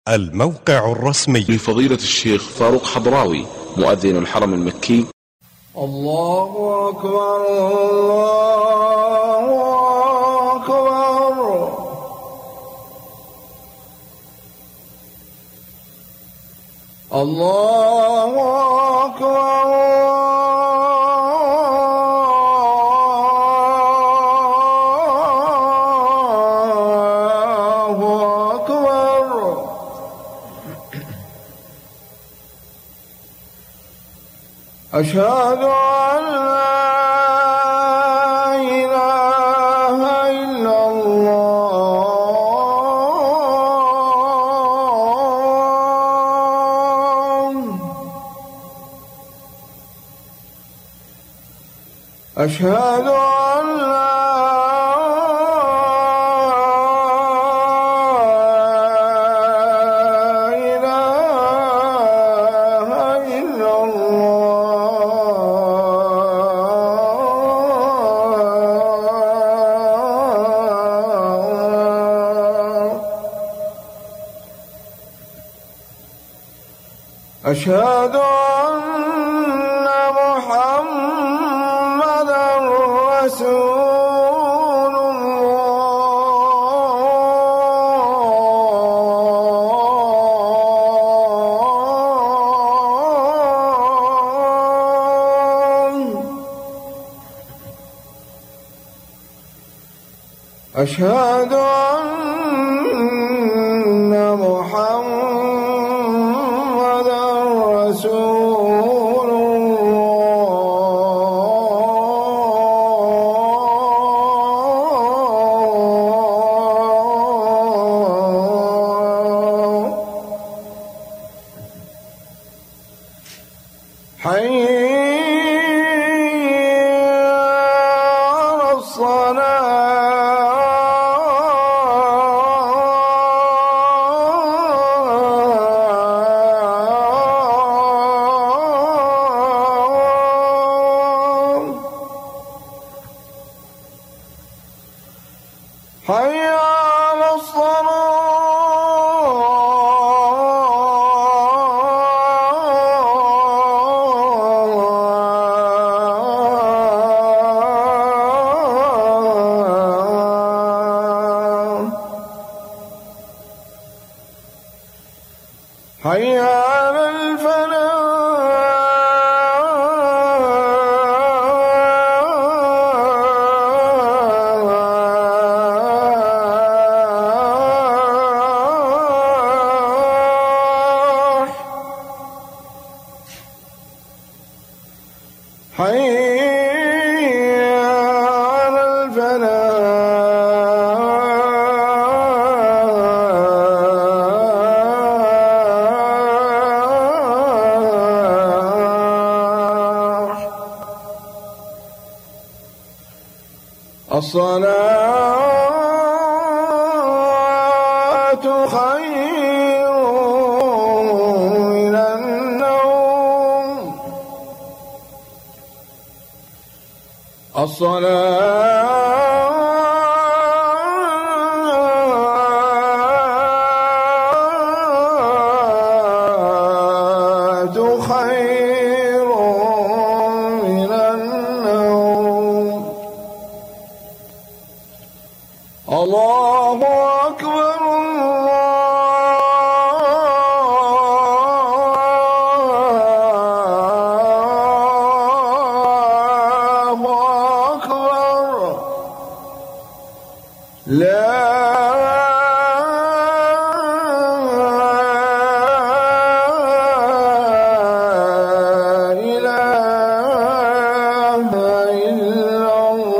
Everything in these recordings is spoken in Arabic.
الموقع الرسمي لفضيلة الشيخ فاروق حضراوي مؤذن الحرم المكي. الله أكبر الله أكبر. الله أكبر الله أكبر. أشهد أن لا إله إلا الله. أشهد أن لا إله إلا الله. أشهد أن محمدًا رسول الله. أشهد أن محمدًا رسول الله. حي على الصلاة. حي على الصلاة. حي على الفلاح. حي على الفلاح. الصلاة خير من النوم. الصلاة خير من النوم. الله أكبر الله أكبر. لا إله إلا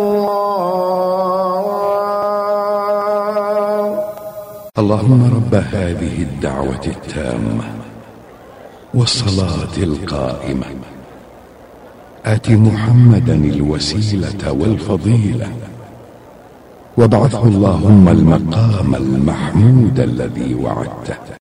الله. اللهم رب هذه الدعوة التامة والصلاة القائمة آت محمدا الوسيلة والفضيلة وابعثه اللهم المقام المحمود الذي وعدته.